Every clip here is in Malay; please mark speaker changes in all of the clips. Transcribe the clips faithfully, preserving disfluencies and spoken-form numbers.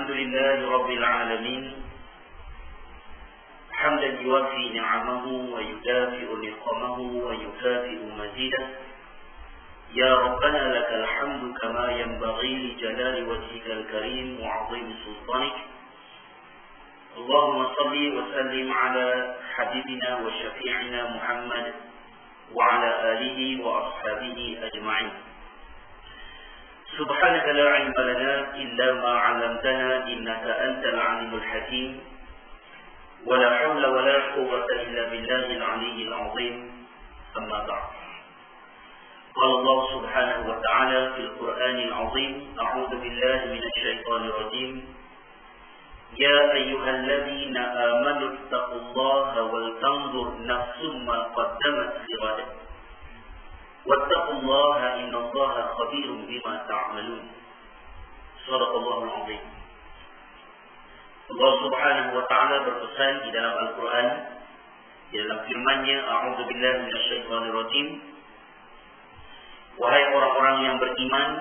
Speaker 1: الحمد لله رب العالمين حمدا يوافي نعمه ويدافئ نقمه ويكافئ مزيده. يا ربنا لك الحمد كما ينبغي لجلال وجهك الكريم وعظيم سلطانك. اللهم صل وسلم على حبيبنا وشفيعنا محمد وعلى آله وأصحابه أجمعين. سبحانك لا علم لنا إلا ما علمتنا إنك أنت العليم الحكيم. ولا حول ولا قوة إلا بالله العلي العظيم. أما بعد، قال الله سبحانه وتعالى في القرآن العظيم: أعوذ بالله من الشيطان الرجيم. يا أيها الذين آمنوا اتقوا الله ولتنظر نفس ما قدمت لغد واتقوا الله إن الله خبير بما تعملون. صدق الله العظيم. Allah Subhanahu wa taala berpesan di dalam Al-Quran, di dalam firman-Nya, A'udzu billahi minasyaitonir rajim. Wahai orang-orang yang beriman,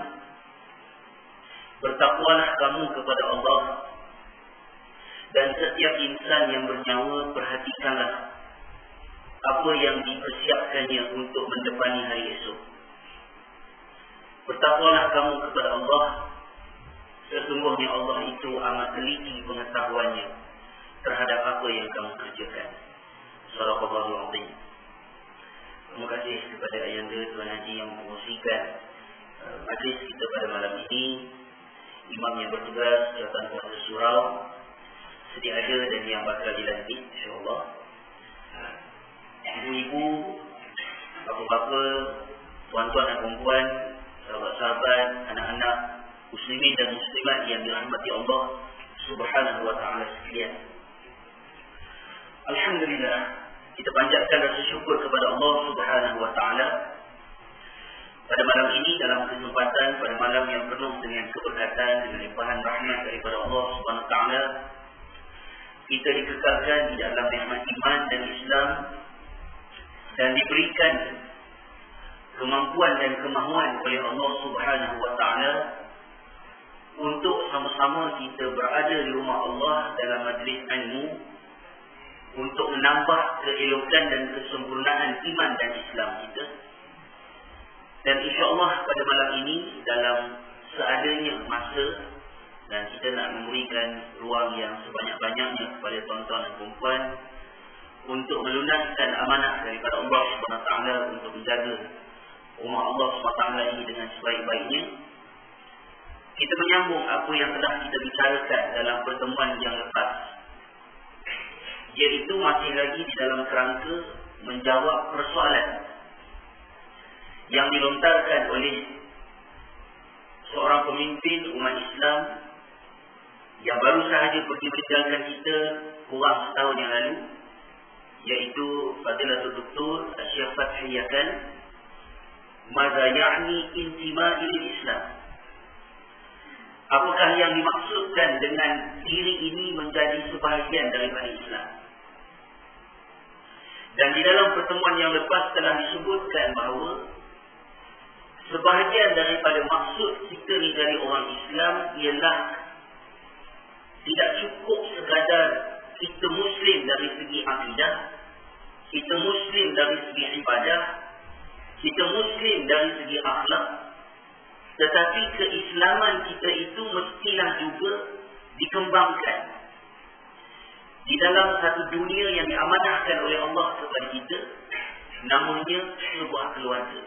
Speaker 1: bertakwalah kamu kepada Allah, dan setiap insan yang bernyawa perhatikanlah apa yang dipersiapkannya untuk mendepani hari esok. Bertakwalah kamu kepada Allah, sesungguhnya Allah itu amat teliti pengetahuannya terhadap apa yang kamu kerjakan. Shadaqallahul azim. Terima kasih kepada Ayanda Tuan Haji yang mengkongsikan uh, majlis kita pada malam ini. Imam yang bertugas Jawatan Kuasa Surau sedia ada dan yang bakal dilantik, insyaAllah. Uh, Ibu-ibu, bapa-bapa, tuan-tuan dan perempuan, sahabat-sahabat, anak-anak muslimin dan muslimat yang dirahmati Allah Subhanahu wa taala sekalian. Alhamdulillah, kita panjatkan rasa syukur kepada Allah Subhanahu wa taala pada malam ini, dalam kesempatan pada malam yang penuh dengan keberkatan, dengan limpahan rahmat daripada Allah Subhanahu wa taala. Kita dikekalkan di dalam nikmat iman dan Islam dan diberikan kemampuan dan kemahuan oleh Allah Subhanahu wa taala untuk sama-sama kita berada di rumah Allah dalam majlis ilmu untuk menambah keelokan dan kesempurnaan iman dan Islam kita. Dan insya-Allah pada malam ini, dalam seadanya masa, dan kita nak memberikan ruang yang sebanyak-banyaknya kepada tuan-tuan dan puan untuk melunaskan amanah daripada Allah Subhanahu wa taala untuk menjaga rumah Allah Subhanahu wa taala ini dengan sebaik-baiknya. Kita menyambung apa yang telah kita bicarakan dalam pertemuan yang lepas, iaitu masih lagi di dalam kerangka menjawab persoalan yang dilontarkan oleh seorang pemimpin umat Islam yang baru sahaja pergi meninggalkan kita kurang setahun yang lalu, iaitu Fadilatul Doktor Syekh Fathi Yakan. Madza ya'ni intima'i Islam? Apakah yang dimaksudkan dengan diri ini menjadi sebahagian daripada Islam? Dan di dalam pertemuan yang lepas telah disebutkan bahawa sebahagian daripada maksud kita menjadi orang Islam ialah tidak cukup sekadar kita Muslim dari segi akidah, kita Muslim dari segi ibadah, kita Muslim dari segi akhlak, tetapi keislaman kita itu mestilah juga dikembangkan di dalam satu dunia yang diamanahkan oleh Allah kepada kita, namanya sebuah keluarga.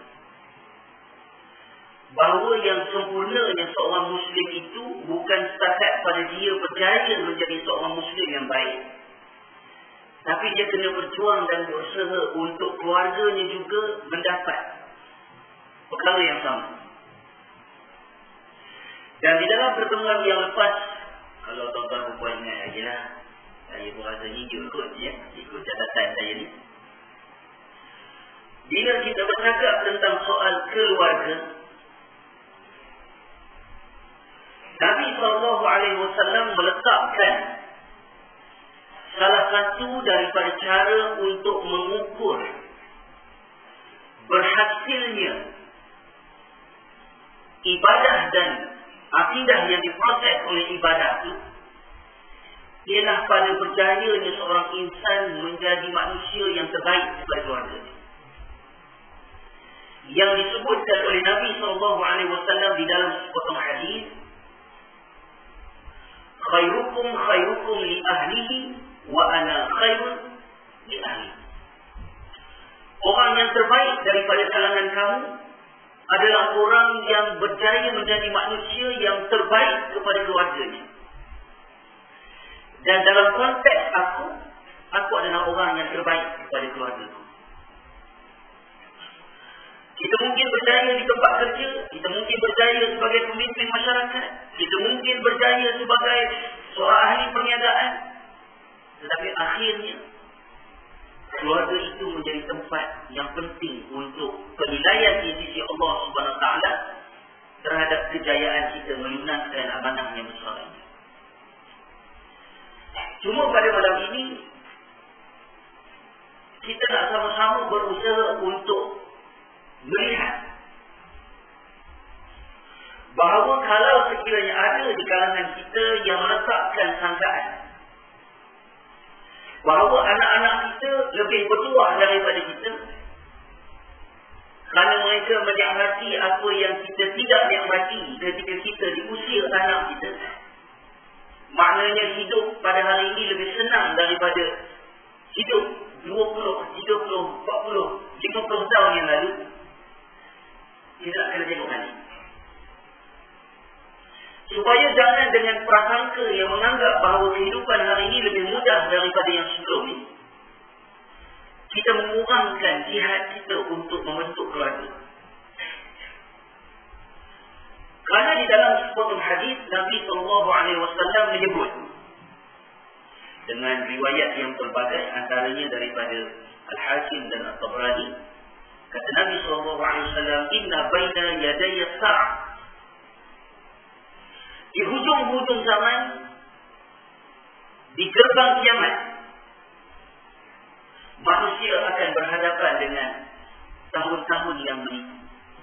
Speaker 1: Bahawa yang sempurnanya seorang Muslim itu bukan setakat pada dia berjaya menjadi seorang Muslim yang baik, tapi dia kena berjuang dan berusaha untuk keluarganya juga mendapat perkara yang sama. Dan di dalam pertemuan yang lepas, kalau tuan-tuan perempuan ingat lagi lah, saya pun rasa hijau kot ya, ikut catatan saya ni. Bila kita bercakap tentang soal keluarga, Nabi sallallahu alaihi wasallam meletakkan salah satu daripada cara untuk mengukur berhasilnya ibadah dan akidah yang diproses oleh ibadah itu ialah pada berjayanya seorang insan menjadi manusia yang terbaik daripada keluarganya. Yang disebutkan oleh Nabi sallallahu alaihi wasallam di dalam sepotong hadis, khairukum khairukum li ahlihi wa ana khairun li ahli. Orang yang terbaik daripada kalangan kamu adalah orang yang berjaya menjadi manusia yang terbaik kepada keluarganya. Dan dalam konteks aku, aku adalah orang yang terbaik kepada keluargaku. Kita mungkin berjaya di tempat kerja, kita mungkin berjaya sebagai pemimpin masyarakat, kita mungkin berjaya sebagai seorang ahli perniagaan, tetapi akhirnya keluarga itu menjadi tempat yang penting untuk penilaian di sisi Allah Subhanahu Wa Taala terhadap kejayaan kita melunaskan amanah yang besar ini. Cuma pada malam ini kita nak sama-sama berusaha untuk melihat bahawa kalau sekiranya ada di kalangan kita yang meletakkan sangkaan bahawa anak-anak kita lebih bertuah daripada kita kerana mereka menikmati apa yang kita tidak nikmati ketika kita di usia anak kita, maknanya hidup pada hari ini lebih senang daripada hidup dua puluh, tiga puluh, empat puluh, lima puluh tahun yang lalu. Kita nak kena tengok balik. Supaya jangan dengan prasangka yang menganggap bahawa kehidupan hari ini lebih mudah daripada yang sebelum ini, kita mengurangkan jihad kita untuk membentuk keluarga. Kerana di dalam sepotong hadis Nabi sallallahu alaihi wasallam menyebut dengan riwayat yang pelbagai, antaranya daripada Al-Hakim dan At-Tabrani, kata Nabi sallallahu alaihi wasallam, inna baina yaday as-sa'a, di hujung-hujung zaman, di gerbang kiamat, manusia akan berhadapan dengan tahun-tahun yang menipu.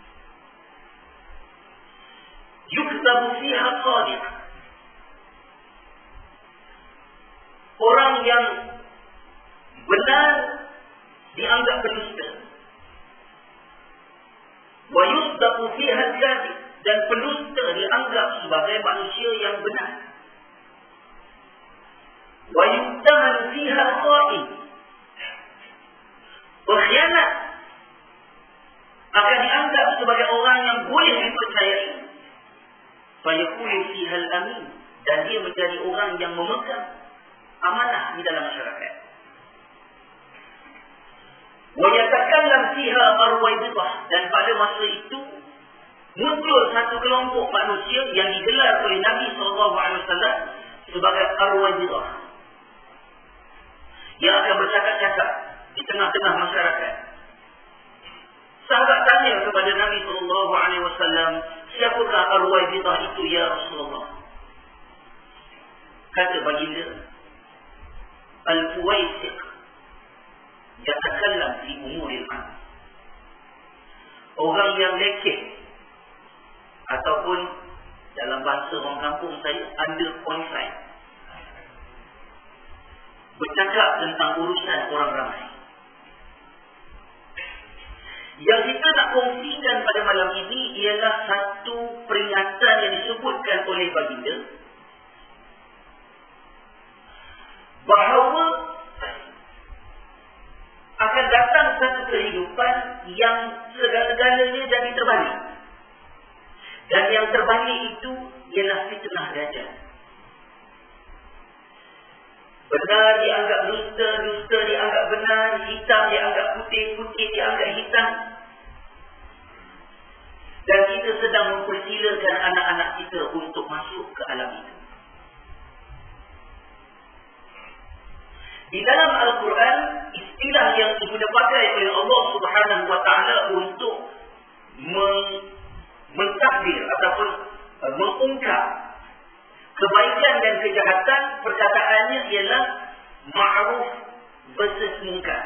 Speaker 1: Yuktabu fiha qadiq, orang yang benar dianggap pendusta. Wa yusdaqu fiha kadhib, dan pendusta dianggap sebagai manusia yang benar. Wa yuttahan fiha kha'in, pengkhianat akan dianggap sebagai orang yang boleh dipercayai. Fa yakunu fiha al-amin, dan dia menjadi orang yang memegang amanah di dalam masyarakat. Wa yatakallam fiha arwaidah, dan pada masa itu muncul satu kelompok manusia yang digelar oleh Nabi sallallahu alaihi wasallam sebagai arwaidah, yang akan bercakap-cakap di tengah-tengah masyarakat. Sahabat tanya kepada Nabi sallallahu alaihi wasallam, siapakah arwaidah itu ya Rasulullah? Kata baginda, al-fuwaisiq yatakallam fi umuril an, orang yang leceh, ataupun dalam bahasa orang kampung saya, underqualified, bercakap tentang urusan orang ramai. Yang kita nak kongsikan pada malam ini ialah satu peringatan yang disebutkan oleh baginda bahawa akan datang satu kehidupan yang segala-galanya jadi terbalik. Dan yang terbalik itu ialah fitnah dajjal. Benar dianggap dusta, dusta dianggap benar, hitam dianggap putih, putih dianggap hitam. Dan kita sedang mempersilakan anak-anak kita untuk masuk ke alam itu. Di dalam Al-Quran, istilah yang dipakai oleh Allah Subhanahu Wa Taala untuk meng- mentakdir ataupun uh, mengungkap kebaikan dan kejahatan, perkataannya ialah ma'ruf versus munkar.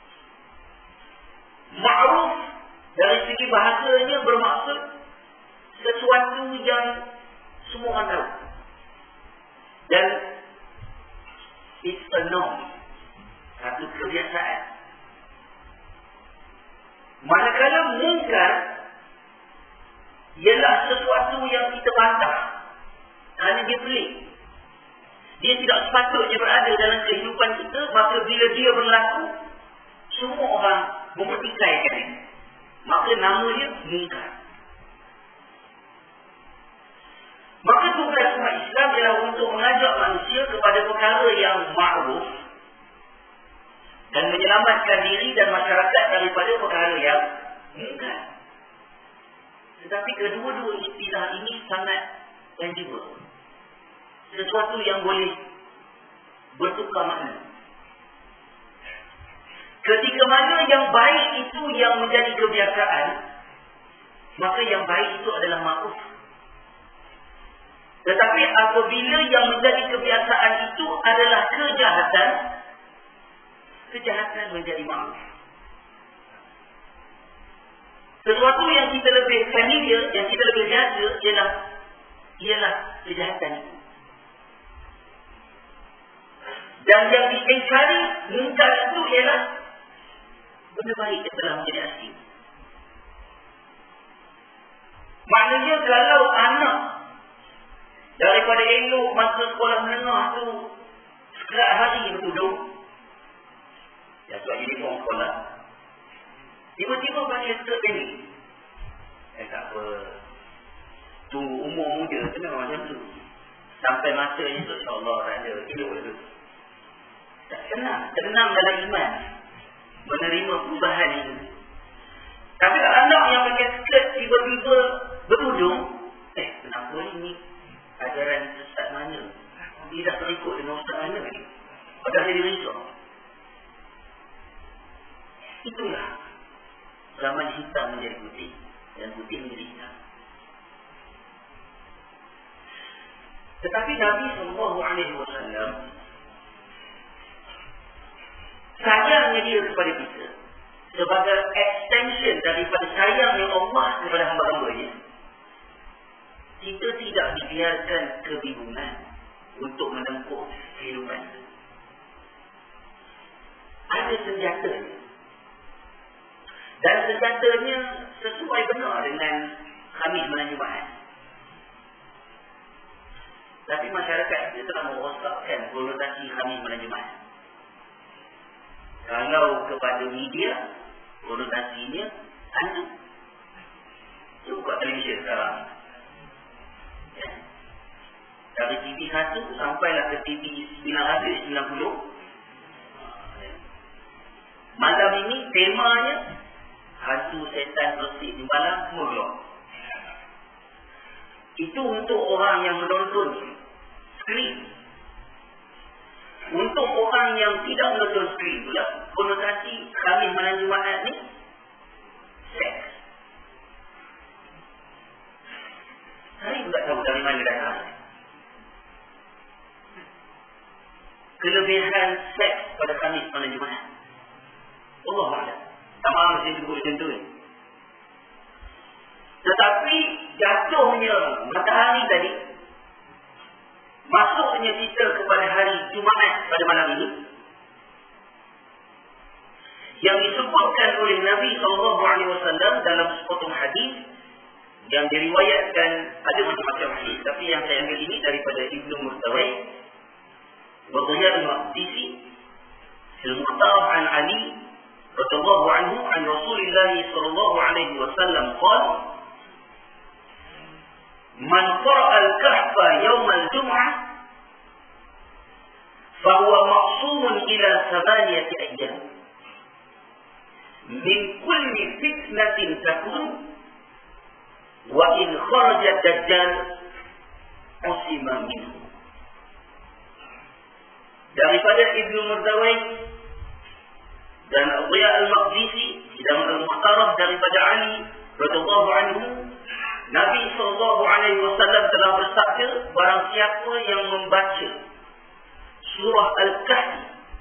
Speaker 1: Ma'ruf dari segi bahasanya bermaksud sesuatu yang semua orang tahu. Dan it's a norm, satu kebiasaan. Manakala mungkar ialah sesuatu yang kita bantah kerana dia pelik. Dia tidak sepatutnya berada dalam kehidupan kita, maka bila dia berlaku, semua orang mempertikaikannya. Maka nama dia mungkar. Maka tugas umat Islam ialah untuk mengajak manusia kepada perkara yang ma'ruf dan menyelamatkan diri dan masyarakat daripada perkara yang mungkar. Tetapi kedua-dua istilah ini sangat tangible. Sesuatu yang boleh bertukar makna. Ketika mana yang baik itu yang menjadi kebiasaan, maka yang baik itu adalah ma'ruf. Tetapi apabila yang menjadi kebiasaan itu adalah kejahatan, kejahatan menjadi ma'ruf. Sesuatu yang kita lebih familiar, yang kita lebih biasa ialah ialah kejahatan itu. Dan yang diingkari mungkar itu ialah benda baik yang telah menjadi asing. Maknanya kalau anak daripada elok masa sekolah menengah tu sekerat hari bertudung, ya tu uniform sekolah, tiba-tiba balik skirt ini, eh tak apa, tunggu umur muda tu memang macam tu, sampai masanya tu insyaAllah tak ada elok tu. Tak senang, tenang dalam iman menerima perubahan itu. Tapi kalau anak yang pakai skirt tiba-tiba bertudung, eh kenapa ini ajaran sesat mana? Dia dah terikut dengan ustaz mana ni? Padahal dia risau. Itulah zaman hitam menjadi putih dan putih menjadi hitam. Tetapi Nabi sallallahu alaihi wasallam sayangnya dia kepada kita sebagai extension daripada sayangnya Allah kepada hamba-hambanya. Kita tidak dibiarkan kebingungan untuk menempuh kehidupan. Ada senjatanya. Dan senjatanya sesuai benar dengan Khamis malam Jumaat. Tapi masyarakat kita telah merosakkan konotasi Khamis malam Jumaat. Kalau kepada media, konotasinya hantu. Cuba televisyen sekarang. Ya. Dari T V satu sampailah ke T V sembilan ratus sembilan puluh. Malam ini temanya hantu, setan, bersih di malam semua belum. Itu untuk orang yang menonton skrin. Untuk orang yang tidak menonton skrin pula, konotasi Khamis malam Jumaat ni seks. Saya juga tahu dari mana datang kelebihan seks pada Khamis malam Jumaat. Allah Alam. Tak maaf mesti sebut macam tu. Tetapi jatuhnya matahari tadi, masuknya kita kepada hari Jumaat pada malam ini, yang disebutkan oleh Nabi sallallahu alaihi wasallam dalam sepotong hadis yang diriwayatkan, ada macam-macam hadis, tapi yang saya ambil ini daripada Ibnu Murdawai wa Dhiyar al-Maqdisi al-Muqtarab an Ali radhiyallahu anhu an Rasulillah sallallahu alaihi wasallam qala man qara'a al-kahfa yawm al-jum'ah fa huwa ma'sumun ila thamaniyati ayyam min kulli fitnatin takun wa in kharaja ad-dajjal usima minhu. Daripada Ibnu Murdawai dan Dhiya al-Maqdisi dan al-Muhtarab daripada Ali radhiyallahu anhu, Nabi sallallahu alaihi wasallam telah bersabda, barang siapa yang membaca surah Al-Kahfi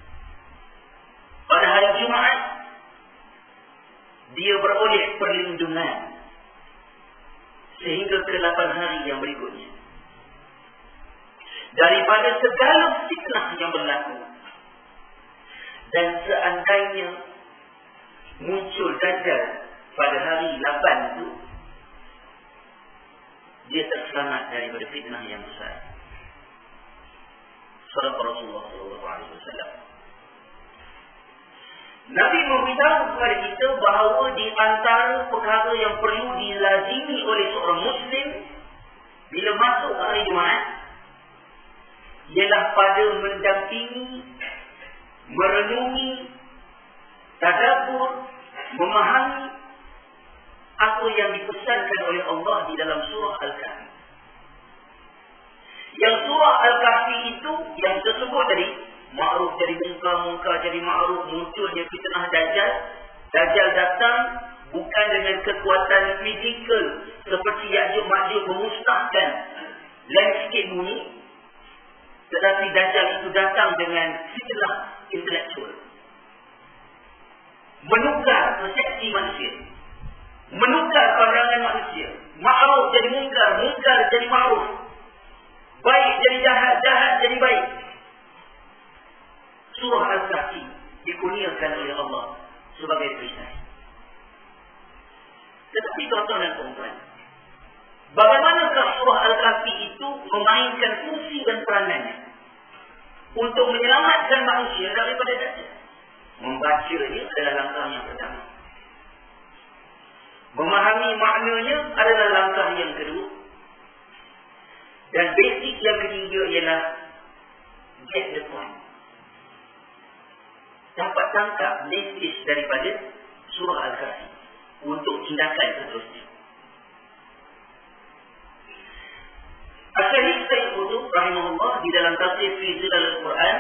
Speaker 1: pada hari Jumaat, dia beroleh perlindungan sehingga ke lapan hari yang berikutnya. Daripada segala fitnah yang berlaku. Dan seandainya muncul Dajjal pada hari lapan itu, dia terselamat daripada fitnah yang besar. Sahabat Rasulullah sallallahu alaihi wasallam. Nabi memberitahu kepada kita bahawa di antara perkara yang perlu dilazimi oleh seorang Muslim bila masuk hari Jumaat ialah pada mendampingi, merenungi, tadabbur, memahami apa yang dipesankan oleh Allah di dalam surah Al-Kahfi. Yang surah Al-Kahfi itu yang tersebut tadi, ma'ruf jadi munkar, munkar jadi ma'ruf, munculnya fitnah Dajjal. Dajjal datang bukan dengan kekuatan fizikal seperti Ya'juj Ma'juj memusnahkan landscape bumi, tetapi Dajjal itu datang dengan fitnah intelektual, menukar persepsi manusia, menukar pandangan manusia. Ma'ruf jadi munkar, munkar jadi ma'ruf, baik jadi jahat, jahat jadi baik. Surah Al-Kahfi dikurniakan oleh Allah sebagai perisai. Tetapi tuan-tuan dan puan-puan, bagaimanakah surah Al-Kahfi itu memainkan fungsi dan peranannya untuk menyelamatkan manusia daripada Dajjal? Membacanya adalah langkah yang pertama. Memahami maknanya adalah langkah yang kedua. Dan basic yang ketiga ialah get the point. Dapat tangkap message daripada surah Al-Kahfi untuk tindakan seterusnya. Al-Syahid Sayyid Qutb rahimahullah di dalam tafsir fi Zilal Al-Quran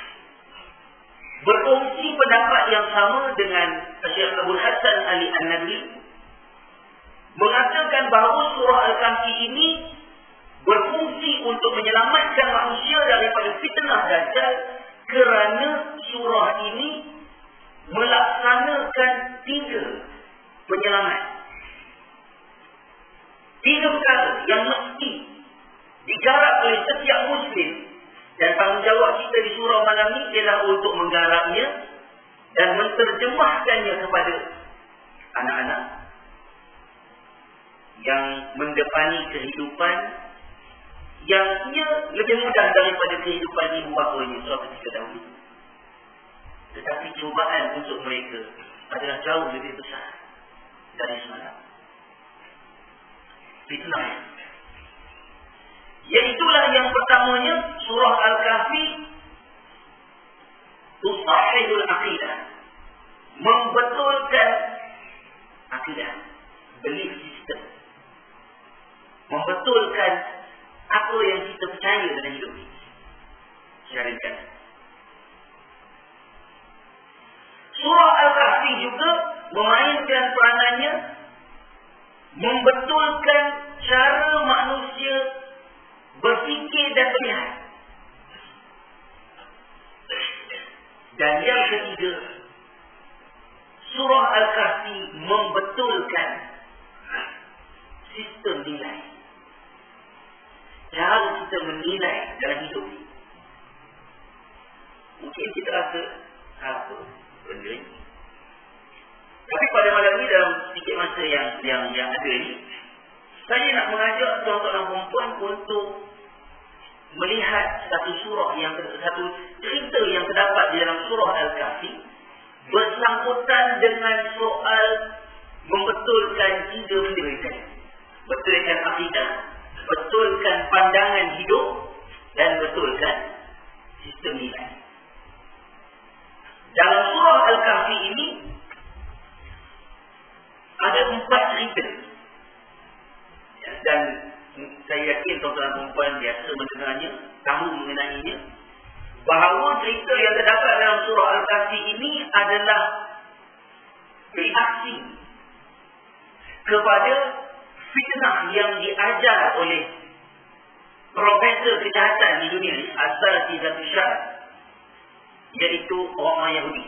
Speaker 1: berkongsi pendapat yang sama dengan Syekh Abdul Hasan Ali An-Nadwi, mengatakan bahawa surah Al-Kahfi ini berfungsi untuk menyelamatkan manusia daripada fitnah Dajjal kerana surah ini melaksanakan tiga penyelamat. Tiga perkara yang mesti digarap oleh setiap Muslim, dan tanggungjawab kita di surau malam ini ialah untuk menggarapnya dan menterjemahkannya kepada anak-anak yang mendepani kehidupan yang ia lebih mudah daripada kehidupan ibu bapanya suatu ketika dahulu. Tetapi cubaan untuk mereka adalah jauh lebih besar dari semalam. Fitnah. Iaitulah yang pertamanya, surah Al-Kahfi tusahhihul aqidah, membetulkan akidah, belief system, membetulkan apa yang kita percaya dalam hidup ini secara ringkas. Surah Al-Kahfi juga memainkan peranannya membetulkan cara manusia berfikir dan melihat. Dan yang ketiga, surah Al-Kahfi membetulkan sistem nilai, cara kita menilai dalam hidup ini. Mungkin kita rasa apa benda ini, tapi pada malam ini dalam sedikit masa yang yang yang ada ini, saya nak mengajak tuan-tuan dan puan-puan untuk melihat satu surah yang satu cerita yang terdapat di dalam surah Al-Kahfi bersangkutan dengan soal membetulkan tiga benda ini. Betulkan akidah, betulkan pandangan hidup, dan betulkan sistem nilai. Dalam surah Al-Kahfi ini ada empat cerita. Dan saya yakin tuan-tuan dan puan biasa mendengarnya, tahu mengenainya, bahawa cerita yang terdapat dalam surah Al-Kahfi ini adalah reaksi kepada fitnah yang diajar oleh profesor kejahatan di dunia ini, As-Salafi Zatul Syar, iaitu orang Yahudi.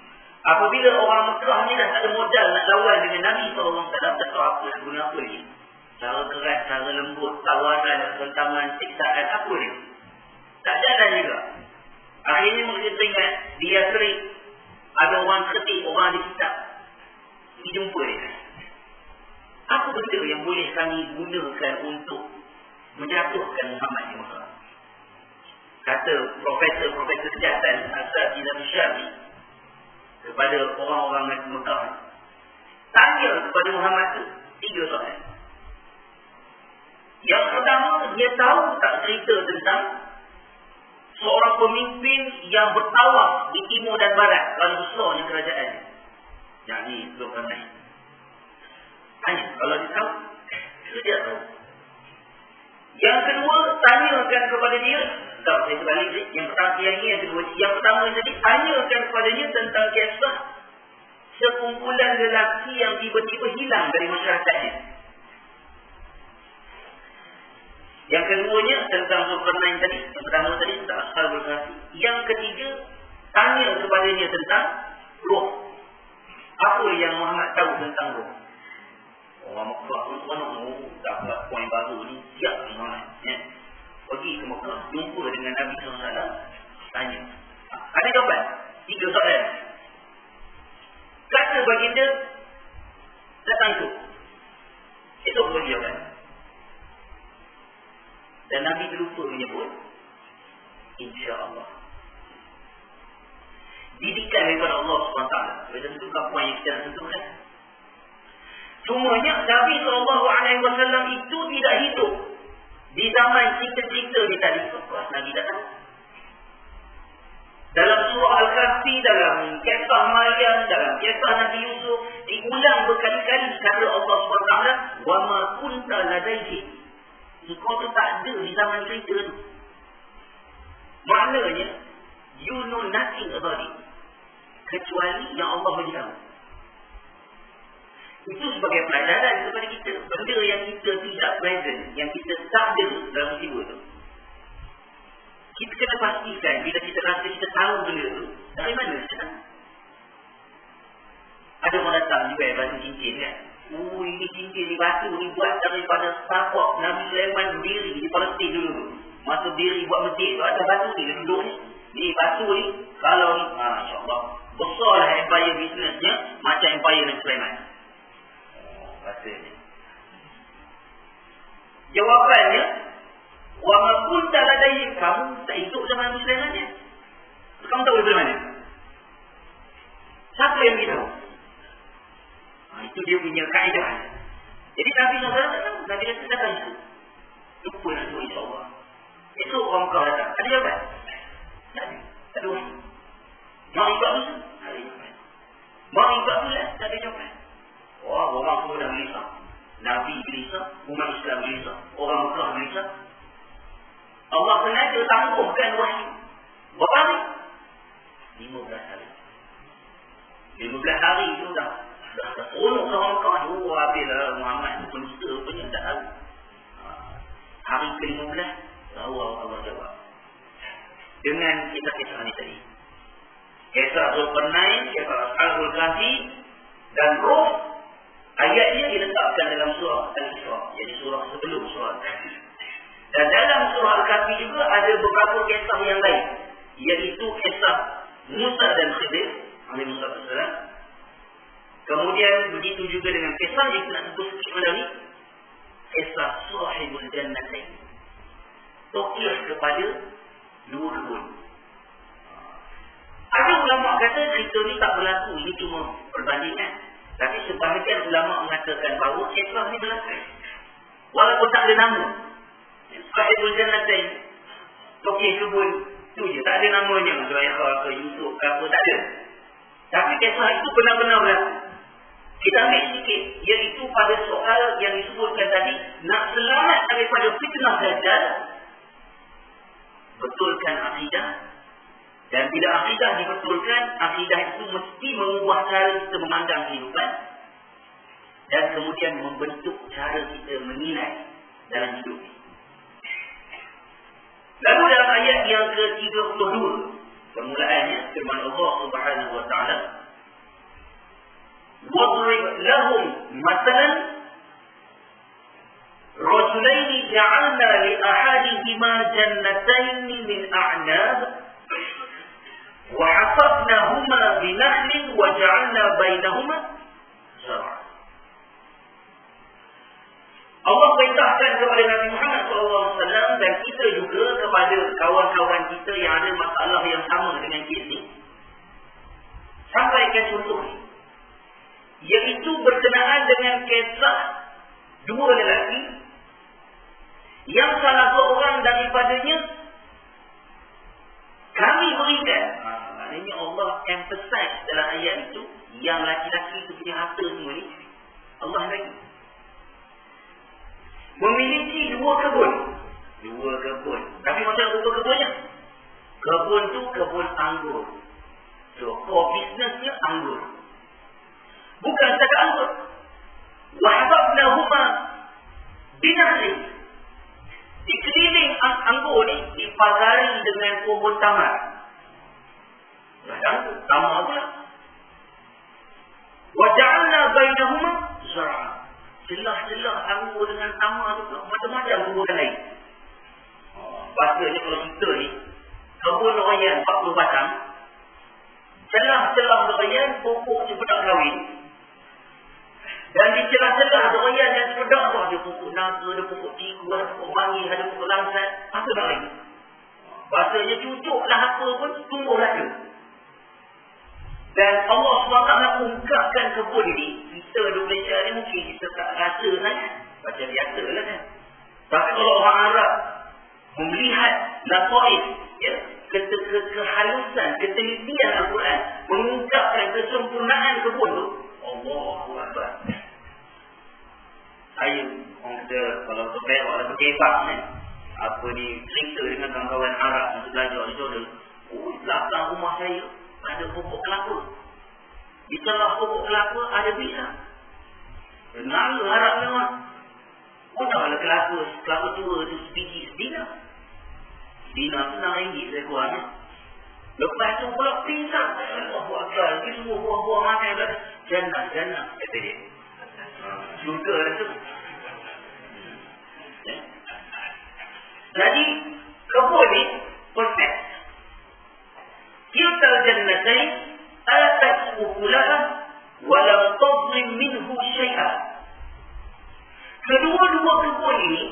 Speaker 1: Apabila orang Mekah ni dah tak ada modal nak lawan dengan Nabi sallallahu alaihi wasallam, tak tahu apa nak guna apa lagi. cara keras, cara lembut, tawaran, tentangan, siksaan, apa dia? Tak jalan juga. Akhirnya mereka teringat, dia sering ada orang ketik, orang ada kitab. Dijumpa dia. Apa benda yang boleh kami gunakan untuk menjatuhkan Muhammad di Mekah? Kata profesor-profesor kesihatan asal Izam Syari kepada orang-orang Mekah, tanya kepada Muhammad itu tiga soalan. Yang pertama, dia tahu tak cerita tentang seorang pemimpin yang bertawaf di timur dan barat dalam besarnya kerajaan. Yang ni Zulkarnain. Tanya, kalau dia tahu, dia tahu. Yang kedua, tanyakan kepada dia, tak, saya terbalik ni. Yang pertama, yang ni yang kedua. Yang pertama jadi, tanyakan kepada dia tentang kisah sekumpulan lelaki yang tiba-tiba hilang dari masyarakatnya. Yang keduanya tentang Zulkarnain tadi. Yang pertama tadi tentang Ashabul Kahfi. Yang ketiga, tanya kepada dia tentang roh. Apa yang Muhammad tahu tentang roh? Orang Mekah pun mana oh, dapat poin baru ni, siap ni Muhammad. Ya. Pergi ke Mekah, jumpa dengan Nabi sallallahu alaihi wasallam, tanya. Ada jawapan? Tiga soalan. Kata baginda, tak sanggup. Itu boleh jawapan. Dan Nabi terlupa menyebut, insya-Allah. Didikan daripada Allah subhanahu wa taala. Itu tentukan poin yang kita nak tentukan. Cumanya Nabi sallallahu alaihi wasallam itu tidak hidup di zaman cerita-cerita ni tadi. Pas Nabi datang. Dalam surah Al-Kahfi, dalam kisah Maryam, dalam kisah Nabi Yusuf, diulang berkali-kali kata Allah subhanahu wa taala, "Wa ma kunta ladaihi." Engkau tu tak ada di zaman cerita tu. Maknanya, you know nothing about it. Kecuali yang Allah beritahu. Itu sebagai pelajaran kepada kita. Benda yang kita tidak present, yang kita tak ada dalam peristiwa itu. Kita kena pastikan bila kita rasa kita tahu benda itu, dari mana kita tahu? Ada orang datang juga yang batu cincin kan? Oh, ini cincin ni batu ni buat daripada sabak Nabi Sulaiman berdiri di Palestin dulu. Masa diri buat masjid tu ada batu ni, dia duduk ni. Ni batu ni, kalau ni, ah, insyaAllah, besarlah empire bisnesnya macam empire Nabi Sulaiman. Rasanya. Jawapannya, wa ma kunta ladayhim, kamu tak hidup zaman Nabi Sulaiman ni. Kamu tahu dari mana? Siapa yang beritahu? Ha, itu dia punya kaedah. Jadi Nabi sallallahu alaihi wasallam Nabi kata datang itu. Lupa nak doa insya-Allah. Itu orang kau datang. Ada jawapan? Tak ada. Tak ada wahyu. Mau ikut Musa? Tak ada jawapan. Mau ikut Musa? Tak ada jawapan. Wah, orang semua dah gelisah. Nabi gelisah, umat Islam gelisah, orang Mekah gelisah. Allah sengaja tangguhkan wahyu. Berapa hari? lima belas hari. lima belas hari itu dah dah tertolong ke orang Mekah. Oh, habislah Muhammad itu penista punya tak tahu. Hari ke lima belas, tahu Allah jawab. Dengan kisah-kisah ini tadi. Kisah Zulkarnain, kisah Ashabul Kahfi dan roh. Ayatnya diletakkan dalam surah Al-Isra, jadi surah sebelum surah Al-Kahfi. Dan dalam surah Al-Kahfi juga ada beberapa kisah yang lain, iaitu kisah Musa dan Khidir alaihi Musa alaihi. Kemudian begitu juga dengan kisah yang kita nak sebut sikit lagi, kisah Sahibul Jannatain, tokoh kepada dua kebun. Ada ulama kata cerita ni tak berlaku, ini cuma perbandingan. Tapi sebahagian ulama mengatakan bahawa kisah ni berlaku. Walaupun tak ada nama. Sahibul Jannatain, tokoh kebun tu je, tak ada namanya. Zulaikha ke Yusuf ke apa, tak ada. Tapi kisah itu benar-benar berlaku. Kita ambil sikit, iaitu pada soal yang disebutkan tadi, nak selamat daripada fitnah Dajjal, betulkan akidah. Dan bila akidah dibetulkan, akidah itu mesti mengubah cara kita memandang kehidupan. Dan kemudian membentuk cara kita menilai dalam hidup. Lalu dalam ayat yang ke tiga puluh dua, permulaannya, firman Allah Subhanahu wa taala, "Wadrib lahum mathalan rajulaini ja'alna li ahadihima jannatayn min a'nab wa hafafnahuma bi nakhlin wa ja'alna bainahuma zar'a. Allah perintahkan kepada Nabi Muhammad sallallahu alaihi wasallam dan kita juga kepada kawan-kawan kita yang ada masalah yang sama dengan kita, sampaikan contoh ini, iaitu berkenaan dengan kisah dua lelaki yang salah seorang daripadanya kami berikan, ha, maknanya Allah emphasize dalam ayat itu yang laki-laki itu punya harta semua ni Allah bagi, memiliki dua kebun. Dua kebun. Tapi macam rupa kebunnya? Kebun tu kebun anggur. So, core businessnya anggur. Bukan setakat anggur. Wahababnahuma binakhlin. Dikeliling anggur ni dipagari dengan pohon tamar. Anggur, tamar pula. Waja'alna bainahuma zar'a. Celah-celah anggur dengan tamar tu macam-macam kebun lain. Bahasanya kalau kita ni kebun rayyan empat puluh batang, celah-celah rayyan pokok cempedak kahwin, dan di celah-celah rayyan yang cempedak tu ada pokok naga, ada pokok tigu, ada pokok manggis, ada pokok langsat, apa nak lagi? Bahasanya cucuklah apa pun tumbuhlah tu. Dan Allah subhanahu wa taala ungkapkan kebun ini, kita di Malaysia ni mungkin kita tak rasa sangat, macam biasa lah kan. Tapi kalau orang Arab melihat lataif, ya, ke, ke, ke, kehalusan, ketelitian Al-Quran, mengungkapkan kesempurnaan kebun tu, Allahu Akbar. Saya, orang kata, kalau terbaik orang berkebab kan, apa ni, cerita dengan kawan-kawan Arab untuk belajar di Jordan, oh, belakang rumah saya ada pokok kelapa. Di celah pokok kelapa ada pisang. Kenal harap memang. Mudahlah kelapa, kelapa tua tu sebiji sedina. Sedina tu enam ringgit saya kurang. Lepas tu pula pisang. Allahu Akbar. Ini semua buah-buah makan. Jannah, jannah. Kata dia. Syurga lah tu. Jadi, kebun ni perfect. Kiltal jannatain atat ukulaha walam tadlim minhu syai'a. Kedua-dua kebun ini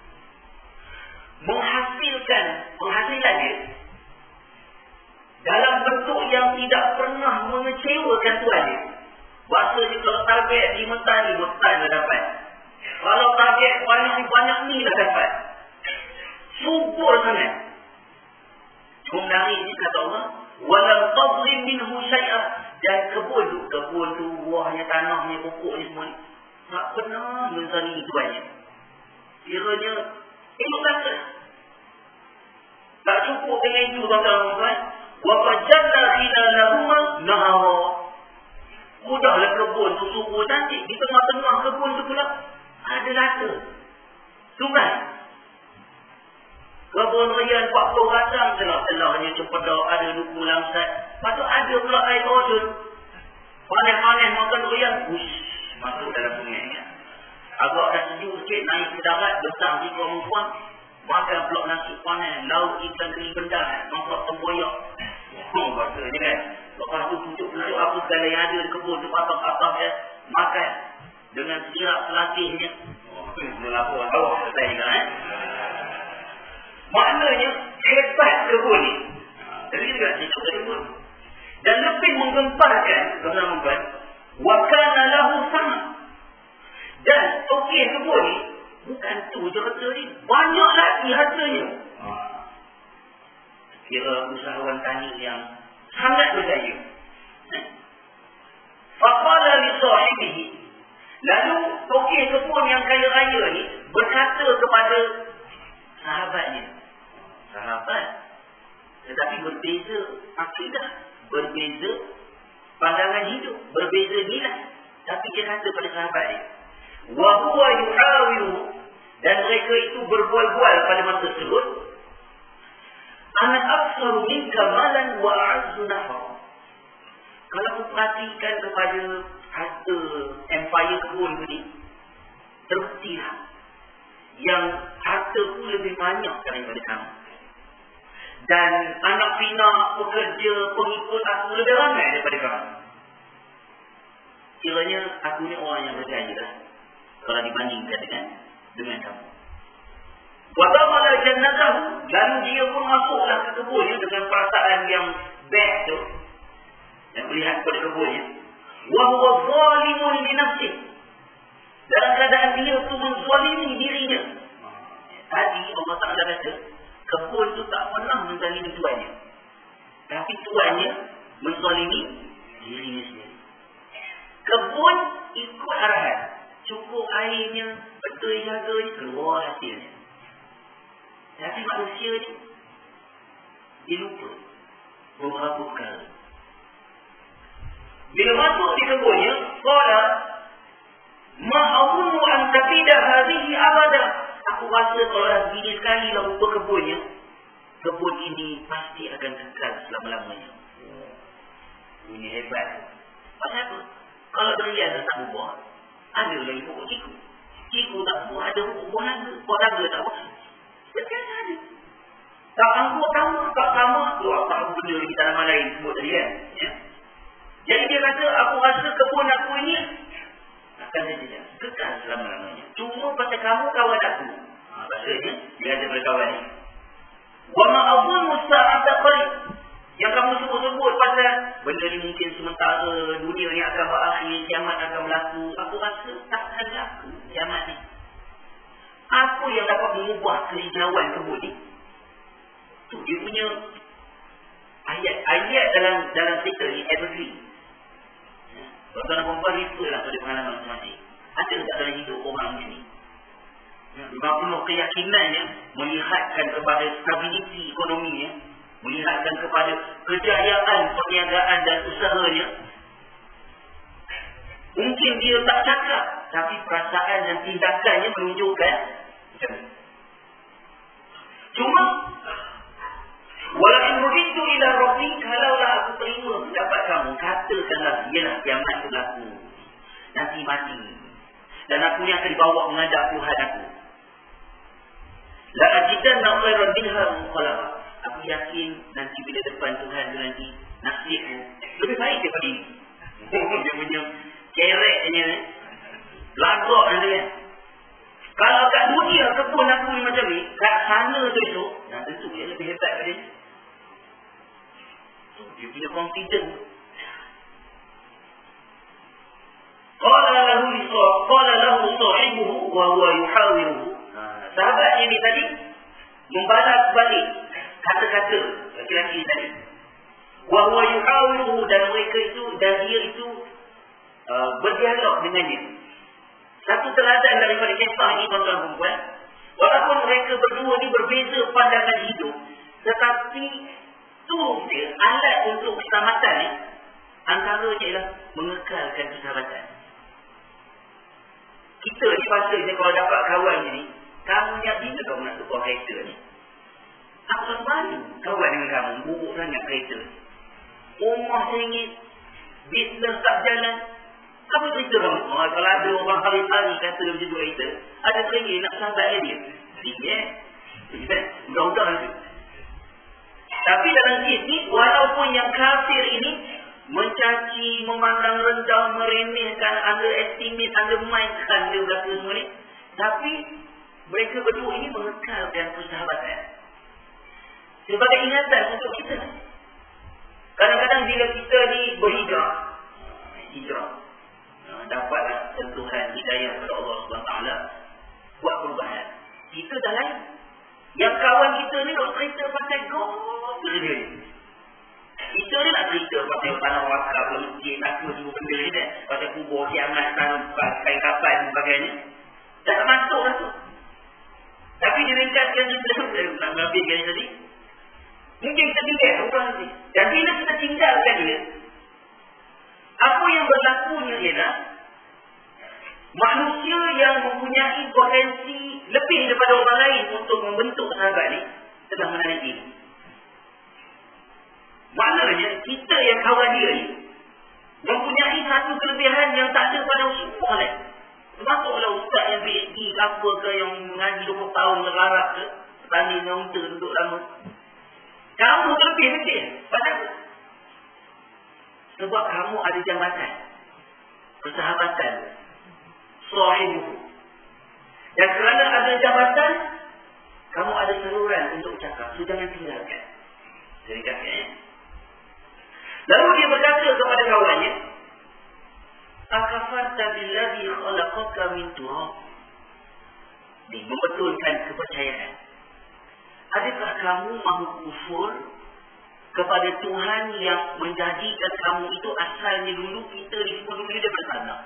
Speaker 1: menghasilkan penghasilan dia dalam bentuk yang tidak pernah mengecewakan tuan dia. Maksudnya kalau target lima tan, lima tan dah dapat. Kalau target banyak-banyak ni dah dapat. Subur sangat. Menarik ni kata Allah, walam tadlim minhu syai'a, dan kebun tu, kebun tu, buahnya, tanahnya, pokoknya semua ni tak pernah menzalimi tuannya. Kiranya elok kata. Tak cukup dengan itu, tuan-tuan. Wa fajjarna khilalahuma nahara. Mudahlah kebun tu subur cantik, di tengah-tengah kebun tu pula ada rata sungai. Kebun rayyan empat puluh batang, celah-celahnya cempedak, ada duku langsat. Lepas tu ada pula air terjun. Panen-panen makan rayyan, ush, masuk dalam sungai. Agak dah sejuk sikit, naik ke darat, besar di kau perempuan, makan pula nasi panen, lauk ikan kering bendang, masak tempoyak. Oh, bahasanya kan. Lepas tu pucuk-pucuk apa segala yang ada di kebun tu, patah-patah dia, makan dengan sirap selatihnya. Oh, melapor bawah selesai juga eh. Maknanya hebat kebun ni. Jadi juga cerita kebun. Dan lebih menggemparkan, tuan-tuan, wa kana lahu sama. Dan okey kebun ni bukan tu je harta ni, banyak lagi hartanya. Kira usahawan tani yang sangat berjaya. Faqala li sahibihi, lalu okey kebun yang kaya raya ni berkata kepada sahabatnya. Sahabat, tetapi berbeza akidah, berbeza pandangan hidup, berbeza nilai. Tapi dia kata pada sahabat dia, wa huwa yuhawiru, dan mereka itu berbual-bual pada masa tersebut, ana aktsaru minka malan wa a'azzu nafara. Kalau aku perhatikan kepada harta empire kebun ni, terbuktilah yang harta pun lebih banyak daripada kamu. Dan anak pinak, pekerja, pengikut aku lebih ramai daripada kamu. Kiranya aku ni orang yang berjaya lah kalau dibandingkan dengan dengan kamu. Wa dakhala jannatahu, lalu dia pun masuklah ke kebunnya dengan perasaan yang best tu, yang melihat pada kebunnya. Wa huwa zalimun li nafsihi, dalam keadaan dia tu menzalimi dirinya. Tadi Allah Taala kata kebun tu tak pernah menzalimi tuannya, tapi tuannya menzalimi dirinya sendiri. Kebun ikut arahan, cukup airnya, betul jaganya, keluar hasilnya. Tapi manusia ni dia lupa beberapa perkara. Bila masuk di kebunnya, qala ma azunnu an tafida hadhihi abada. Aku rasa kalau dah gini sekali lah rupa kebunnya, kebun ini pasti akan kekal selama-lamanya. Ini hebat. Pasal apa? Kalau durian tak berbuah, ada lagi pokok ciku. Ciku tak berbuah, ada pokok buah naga. Buah naga tak berbuah, sentiasa ada. Tak anggur kamu, tak sama. Tu apa benda lagi tanaman lain sebut tadi kan? Ya? Jadi dia kata, aku rasa kebun aku ini akan jadi kekal selama-lamanya. Cuma pasal kamu kawan aku. Ha, maksudnya, dia kata pada kawan ni. Wa ma'azun musta'ata qarib. Yang kamu sebut-sebut pasal benda ni mungkin sementara, dunia ni akan berakhir, kiamat akan berlaku. Aku rasa takkan berlaku kiamat ni. Apa yang dapat mengubah kehijauan kebun ni? Tu dia punya ayat-ayat dalam dalam cerita ni evergreen. Tuan-tuan dan puan-puan refer lah pada pengalaman masing-masing. Ada tak dalam hidup orang ni? Memang penuh keyakinannya melihatkan kepada stabiliti ekonominya, melihatkan kepada kejayaan perniagaan dan usahanya. Mungkin dia tak cakap, tapi perasaan dan tindakannya menunjukkan macam ni. Cuma wala in rujitu ila rabbi, kalaulah aku terima pendapat kamu, katakanlah iyalah kiamat berlaku, nanti mati, dan aku ni akan dibawa menghadap Tuhan aku. La ajidanna khairan minha munqalaba. Aku yakin nanti bila depan Tuhan tu nanti nasibku lebih baik daripada ini. Dia punya kereknya lagak dia. Kalau kat dunia kebun aku ni macam ni, kat sana tu esok, nah tentu dia lebih hebat pada dia. Dia punya confident. Qala lahu lisah, qala lahu sahibuhu wa huwa yuhawiruhu. Sahabat ini tadi membalas balik kata-kata laki-laki tadi. Wa huwa yuhawiruhu, dan mereka itu, dan dia itu uh, berdialog dengannya. Satu teladan daripada kisah ini, tuan-tuan dan puan, walaupun mereka berdua ni berbeza pandangan hidup, tetapi tu dia alat untuk keselamatan ni, antaranya ialah mengekalkan kesahabatan. Kita ni pasalnya kalau dapat kawan ni, kamu nak bila kamu nak tukar kereta ni? Aku rasa malu kawan dengan kamu, buruk sangat kereta. Rumah sengit, bisnes tak jalan. Apa cerita kamu? Oh, kalau ada orang hari-hari kata dia macam tu kereta, ada sengit nak sahabat dia. Dia, mudah-mudah nanti. Tapi dalam kes ni, walaupun yang kafir ini mencaci, memandang rendah, meremehkan, underestimate, underminekan dia berlaku semua ni, tapi mereka berdua ini mengekalkan persahabatan sebagai ingatan untuk kita. Kadang-kadang bila kita ni berhijrah, hijrah, dapatlah sentuhan hidayah kepada Allah subhanahu wa taala, buat perubahan, kita dah lain. Yang kawan kita ni nak cerita pasal goblok dia. Kita ni nak cerita pasal tanah wakaf, masjid, apa semua benda ni kan, pasal kubur, kiamat, tanah, kain kapal dan sebagainya. Dah tak masuk lah tu. Tapi dia ringkaskan kita nak mengambilkan dia tadi. Mungkin kita tinggal orang nanti. Dan bila kita tinggalkan dia, apa yang berlakunya ialah manusia yang mempunyai potensi lebih daripada orang lain untuk membentuk sahabat ni telah menarik diri. Maknanya kita yang kawan dia ni mempunyai satu kelebihan yang tak ada pada semua lain. Termasuklah ustaz yang P H D ke apa ke, yang mengaji dua puluh tahun terlarat ke, tanding dengan unta duduk lama. Kamu terlebih mungkin. Pasal sebab kamu ada jambatan, persahabatan, sahibu. Dan kerana ada jabatan, kamu ada saluran untuk cakap. So jangan tinggalkan. Jadi katanya. Lalu dia berkata kepada kawannya, akafarta billadhi khalaqaka min turab. Ini membetulkan kepercayaan. Adakah kamu mahu kufur kepada Tuhan yang menjadikan kamu itu asalnya dulu kita di semua dunia daripada tanah.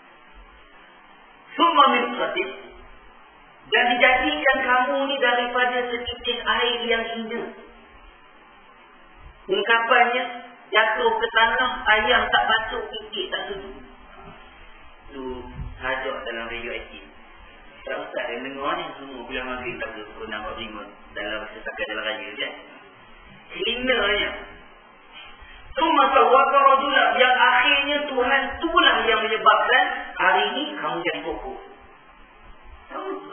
Speaker 1: Summa min qatif, dan dijadikan kamu ni daripada setitik air yang indah. Ungkapannya, jatuh ke tanah, ayam tak masuk, titik tak sejuk. Itu hajak dalam radioaktif. Tak ustaz yang dengar ni semua bila maghrib tak pun nampak bingung dalam sesaka dalam raya kan. Hinanya. Cuma sawaka rajulah, yang akhirnya Tuhan itulah yang menyebabkan hari ini kamu jadi kokoh. Tahu tu?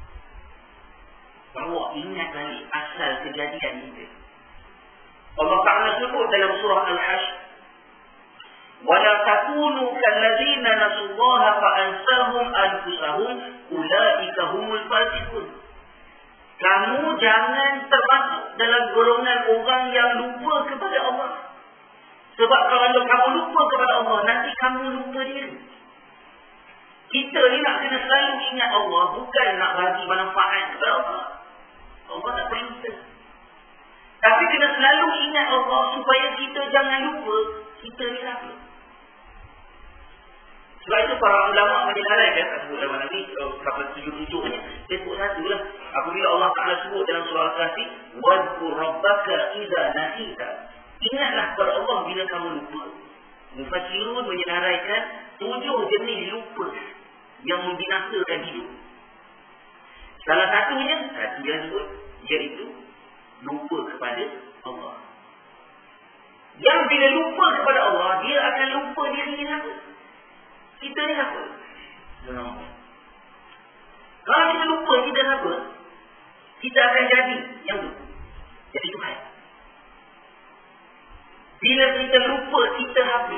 Speaker 1: Bahawa ingat balik asal kejadian itu. Allah Ta'ala sebut dalam surah Al-Hashr, وَلَا تَكُونُوا كَالَّذِينَ نَسُوا اللَّهَ فَأَنْسَاهُمْ أَنفُسَهُمْ أُولَئِكَ هُمُ الْفَاسِقُونَ. Kamu jangan termasuk dalam golongan orang yang lupa kepada Allah. Sebab kalau kamu lupa kepada Allah, nanti kamu lupa diri. Kita ni nak kena selalu ingat Allah, bukan nak bagi manfaat kepada Allah. Allah tak perlu kita. Tapi kena selalu ingat Allah supaya kita jangan lupa kita ni siapa. Sebab itu para ulama menjelaskan, tak sebut dalam Nabi kapal tujuh-tujuhnya, dia sebut satu lah. Apabila Allah Ta'ala sebut dalam surah Al-Kahfi, وَذْكُرْ رَبَّكَ إِذَا نَسِيتَ, ingatlah kepada Allah bila kamu lupa. Mufassirun menyenaraikan tujuh jenis lupa yang membinasakan hidup. Salah satunya, satu yang sebut, iaitu lupa kepada Allah. Yang bila lupa kepada Allah, dia akan lupa diri dia apa? Kita ni apa? Kalau kita lupa kita apa? Kita akan jadi yang tu. Jadi Tuhan. Bila kita lupa kita apa?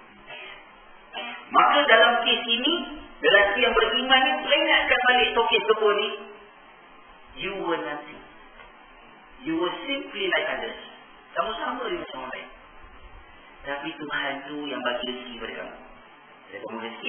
Speaker 1: Maka dalam kes ini, lelaki yang beriman ni peringatkan balik tokek kebun ni. You were nothing. You were simply like others. Kamu sama dengan orang lain. Tapi Tuhan tu yang bagi rezeki pada kamu. Saya kamu rezeki.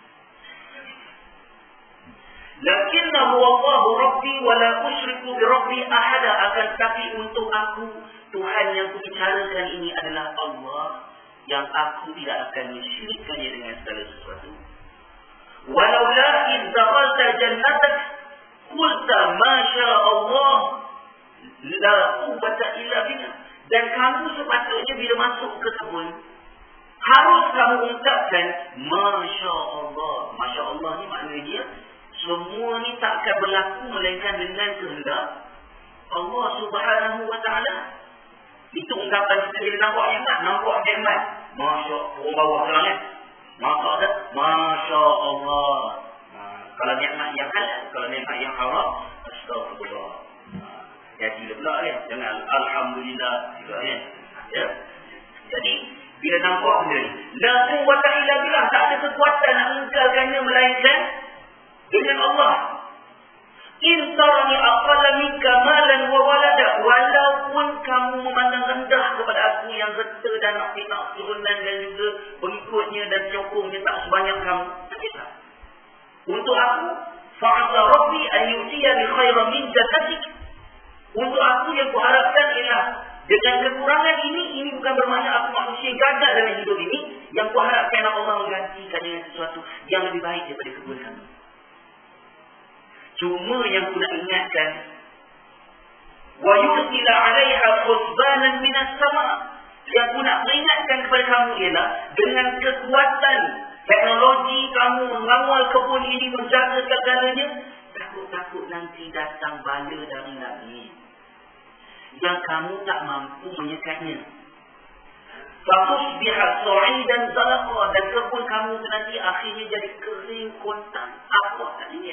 Speaker 1: Lakinnahu Allahu Rabbi wa la usyriku bi Rabbi ahada. Akan tetapi untuk aku, Tuhan yang kubicarakan ini adalah Allah yang aku tidak akan mensyirikkannya dengan segala sesuatu. Walau la idh dakhalta jannatak qulta ma syaa Allah la quwwata illa billah. Dan kamu sepatutnya bila masuk ke kebun, harus kamu ucapkan Masya Allah. Masya Allah ni maknanya semua ni tak akan berlaku melainkan dengan kehendak Allah Subhanahu Wa Taala. Itu ungkapan kita bila nampak nikmat, nampak nikmat. Masya Allah, bawah selang kan. Nampak tak? Masya Allah. Ha, kalau nikmat yang halal, kalau nikmat yang haram, astagfirullah. Jadi pula kan, dengan alhamdulillah juga kan. Ya. Jadi bila nampak benda ni, la quwwata illa billah, tak ada kekuatan nak meninggalkannya melainkan dengan Allah. In tarani aqalla minka malan wa walada, walaupun kamu memandang rendah kepada aku yang harta dan anak turunan dan juga pengikutnya dan penyokongnya tak sebanyak kamu, tak kisah. Untuk aku, fa'asa rabbi an yu'tiyani khairan min jannatik. Untuk aku yang kuharapkan ialah dengan kekurangan ini, ini bukan bermakna aku manusia gagal dalam hidup ini. Yang kuharapkan Allah menggantikan dengan sesuatu yang lebih baik daripada kebun kamu. Cuma yang aku nak ingatkan, wa yursila 'alaiha khusbanan minas sama'. Yang aku nak peringatkan kepada kamu ialah dengan kekuatan teknologi kamu mengawal kebun ini, menjaga segalanya, takut-takut nanti datang bala dari langit yang kamu tak mampu menyekatnya. Fatusbiha sa'idan zalaqa, dan kebun kamu nanti akhirnya jadi kering kontang. Apa tadinya?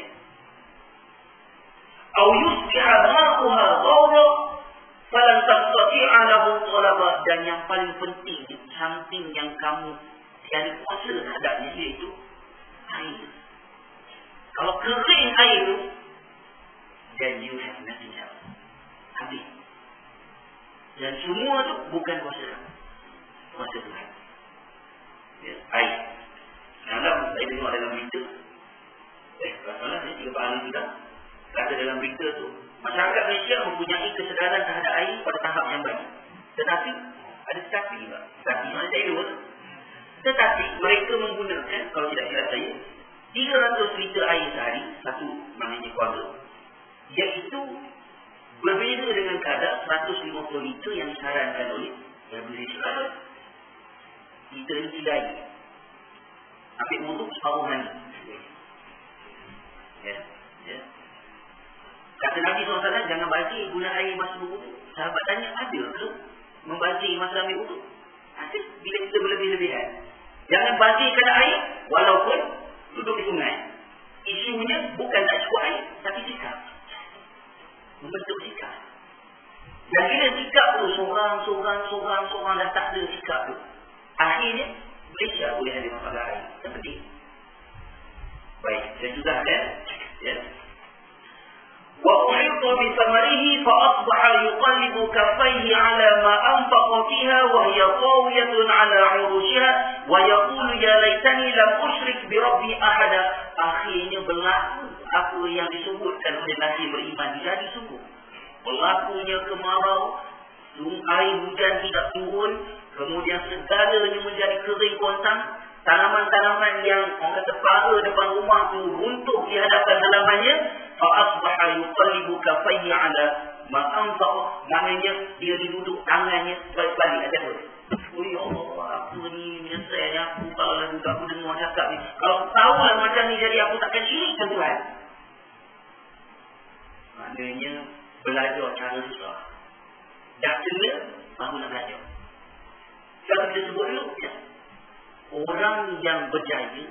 Speaker 1: Au yusbiha ma'uha ghawra falan tastati'a lahu talaba, dan yang paling penting samping yang kamu tiada kuasa terhadapnya iaitu air. Kalau kering air itu, then you have nothing else. Habis. Dan semua tu bukan kuasa kamu, kuasa Tuhan. Ya, air. Dalam saya tengok dalam berita, eh, masalah ni tiga hari sudah, kata dalam berita tu, masyarakat Malaysia mempunyai kesedaran terhadap air pada tahap yang baik. Tetapi ada tetapi juga. Tetapi mana saya dua. Tetapi mereka menggunakan, kalau tidak silap saya, tiga ratus liter air sehari, satu maknanya keluarga, iaitu berbeza dengan kadar seratus lima puluh liter yang disarankan oleh W H O. Liter ini tiga air. Ambil mutuk separuh mandi. Ya, ya. Kata Nabi sallallahu alaihi wasallam, jangan bazir guna air masa berwuduk. Sahabat tanya, ada ke membazir masa ambil wuduk? Ada, bila kita berlebih-lebihan. Jangan bazir kerana air, walaupun duduk di sungai. Isunya bukan tak cukup air, tapi sikap. Membentuk sikap. Dan bila sikap tu seorang, seorang, seorang, seorang dah tak ada sikap tu, akhirnya Malaysia boleh ada masalah air. Seperti baik, saya sudah kan? Ya. وَأُحِطَ بِثَمَرِهِ فَأَصْبَحَ يُقَلِّبُ كَفَّيْهِ عَلَى مَا أَنْفَقَ فِيهَا وَهِيَ خَاوِيَةٌ عَلَى عُرُوشِهَا وَيَقُولُ يَا لَيْتَنِي لَمْ أُشْرِكْ بِرَبِّي أَحَدًا. Akhirnya berlaku apa yang disebutkan oleh Nabi beriman jadi sungguh. Berlakunya kemarau, air hujan tidak turun, kemudian segalanya menjadi kering kontang, tanaman-tanaman yang orang kata para depan rumah tu runtuh di hadapan halamannya. Fa'asbaha yuqallibu kaffayhi 'ala ma anfaqa, maknanya dia duduk tangannya balik-balik aja tu. Oh ya Allah, aku ni menyesal aku kalau lagu aku dengar cakap ni. Kalau tahu lah macam ni jadi aku takkan syirikkan Tuhan. Maknanya belajar cara susah. Dah kena, baru nak belajar. Kalau kita sebut dulu ya. Orang yang berjaya,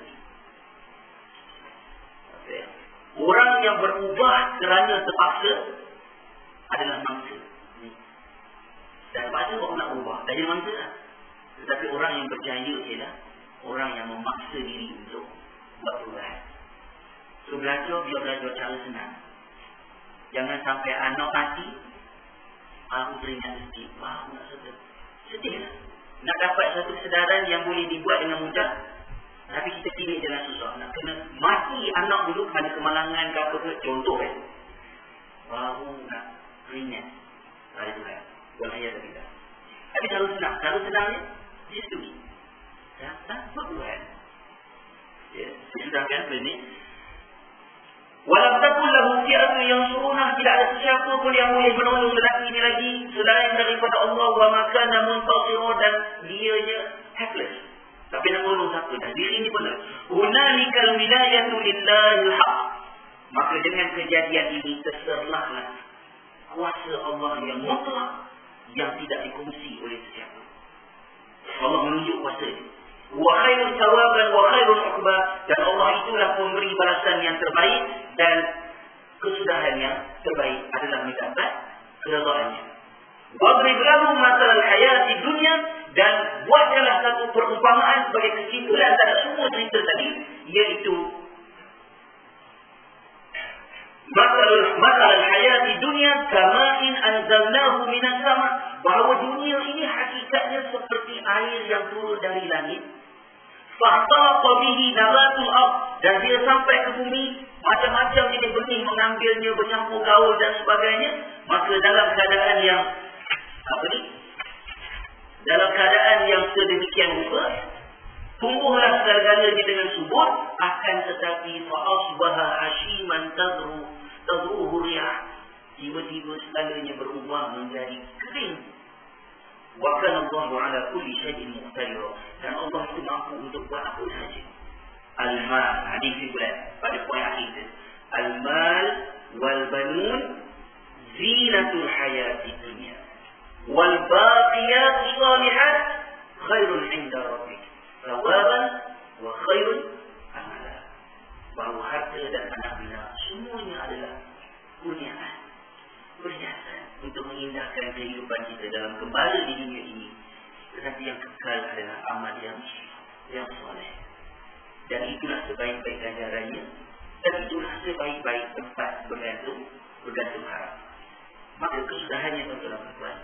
Speaker 1: orang yang berubah kerana terpaksa adalah mangsa. Dan terpaksa orang nak ubah, tak jadi mangsa lah. Tetapi orang yang berjaya ialah orang yang memaksa diri untuk buat perubahan. So belajar, biar belajar cara senang. Jangan sampai anak mati, aku teringat sedih, wah nak sedih. Sedih lah. Nak dapat satu kesedaran yang boleh dibuat dengan mudah, tapi kita pilih jalan susah. Nak kena mati anak dulu kerana kemalangan ke apa ke, contoh kan. Baru nak ringan. Hari Tuhan. Buat ayah dan kita. Tapi cara senang. Cara senangnya, di situ. Datang buat Tuhan. Ya, saya sudahkan ini. Walam takul lahu fi'atu yang surunah, tidak ada sesiapa pun yang boleh menolong lelaki ini lagi selain daripada Allah, wa makana muntasira, dan dianya helpless. Tapi nak menolong siapa dah? Diri ini benar. Hunalikal wilayatu lillahil haq. Maka dengan kejadian ini terserahlah kuasa Allah yang mutlak yang tidak dikongsi oleh sesiapa. Allah menunjuk kuasa ini. Wa khairul thawaban wa khairul uqba, dan Allah itulah pemberi balasan yang terbaik dan kesudahan yang terbaik adalah mendapat keredaannya. Wadrib lahum masalan hayati dunya, dan buatlah satu perumpamaan sebagai kesimpulan dari semua cerita tadi, iaitu masalah masalah hayati dunya kama'in anzalnahu minas sama, bahawa dunia ini hakikatnya seperti air yang turun dari langit. Fahtaqa bihi nabatul ardh, dan dia sampai ke bumi, macam-macam jenis benih mengambilnya, bercampur gaul dan sebagainya. Maka dalam keadaan yang apa ni? Dalam keadaan yang sedemikian rupa, tumbuhlah segala-galanya dengan subur, akan tetapi fa'asbaha hashiman tadru tadruhu riyah, tiba-tiba segalanya berubah menjadi kering. Wa kana Allahu ala kulli shay'in muqtadira, dan Allah itu mampu untuk buat apa saja. Al-mal, hadis pula pada poin akhir. Al-mal wal banun zinatul hayati dunya wal baqiyatus salihat khairun 'inda rabbik thawaban wa khairun amala. Bahawa harta dan anak bina semuanya adalah kurniaan, perhiasan untuk mengindahkan kehidupan kita dalam gembala di dunia ini. Tetapi yang kekal adalah amal yang yang soleh. Dan itulah sebaik-baik ganjarannya, dan itulah sebaik-baik tempat bergantung bergantung harap. Maka kesudahannya tuan-tuan dan puan,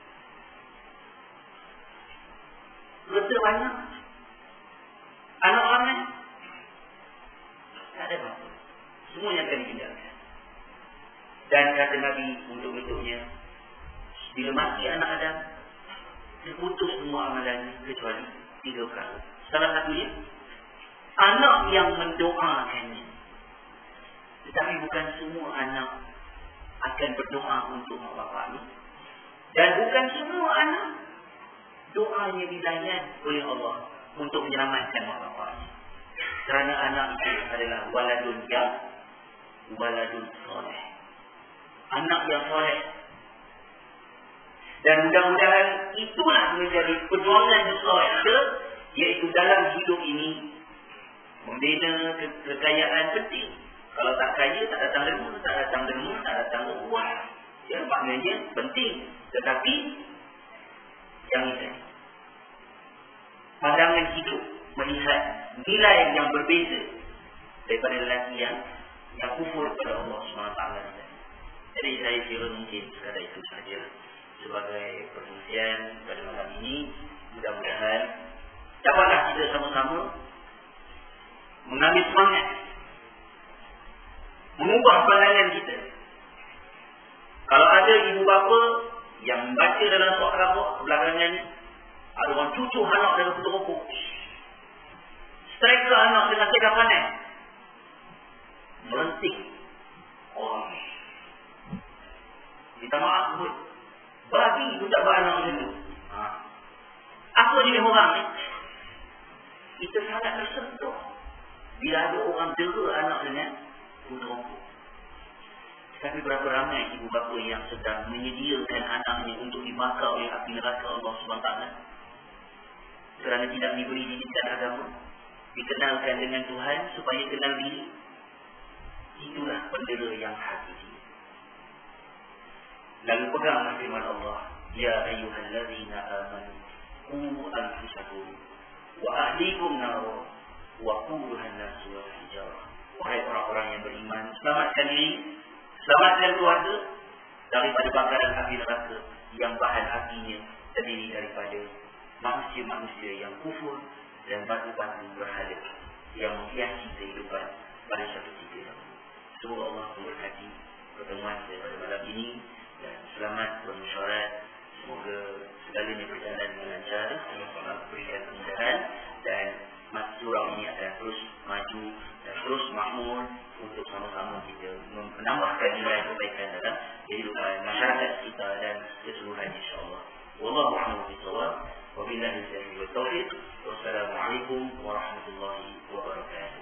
Speaker 1: harta banyak, anak ramai, tak ada apa-apa, semuanya akan ditinggalkan. Dan kata Nabi untuk bentuknya, bila mati anak Adam, terputus semua amalannya kecuali tiga perkara. Salah satunya, anak yang mendoakannya. Tetapi bukan semua anak akan berdoa untuk mak bapaknya. Dan bukan semua anak doanya dilayan oleh Allah untuk menyelamatkan mak bapaknya. Kerana anak itu adalah waladun yang waladun soleh, anak yang soleh. Dan mudah-mudahan itulah menjadi perjuangan besar kita, iaitu dalam hidup ini membina ke- kekayaan penting. Kalau tak kaya, tak datang derma, tak datang derma, tak datang uang. Ya, maknanya penting. Tetapi yang ini, pandangan hidup melihat nilai yang berbeza daripada lelaki yang yang kufur kepada Allah subhanahu wa taala. Jadi saya kira mungkin sekadar itu sahaja sebagai perkongsian pada malam ini. Mudah-mudahan dapatlah kita sama-sama mengambil semangat, mengubah pandangan kita. Kalau ada ibu bapa yang membaca dalam surat Al-Baqarah belakangan ni, ada orang cucu anak dalam kutu rokok, striker anak dengan sedar panas, merentik orang. Minta maaf pun, bagi budak beranak macam tu. Ha. Apa dia orang ni? Kita sangat tersentuh bila ada orang dera anak dengan kutu rokok. Tapi berapa ramai ibu bapa yang sedang menyediakan anaknya untuk dibakar oleh api neraka Allah subhanahu wa taala kerana tidak diberi didikan agama, dikenalkan dengan Tuhan supaya kenal diri. Itulah bendera yang hakiki. Lalu peganglah firman Allah, ya ayyuhallazina amanu qu anfusakum wa ahlikum nar wa quduha an-nas wal hijarah. Wahai orang-orang yang beriman, selamatkan diri, selamatkan keluarga daripada bakaran api neraka yang bahan apinya terdiri daripada manusia-manusia yang kufur dan batu-batu berhala yang menghiasi kehidupan pada satu tiga. Semoga Allah memberkati pertemuan saya pada malam ini dan selamat bermusyarat. Semoga segalanya berjalan dengan lancar, Allah berikan kemudahan dan surau ini akan terus maju dan terus makmur untuk sama-sama kita menambahkan nilai kebaikan dalam kehidupan masyarakat kita dan keseluruhan, insya-Allah. Wallahu a'lam bishawab. Wabillahi taufiq. Wassalamualaikum warahmatullahi wabarakatuh.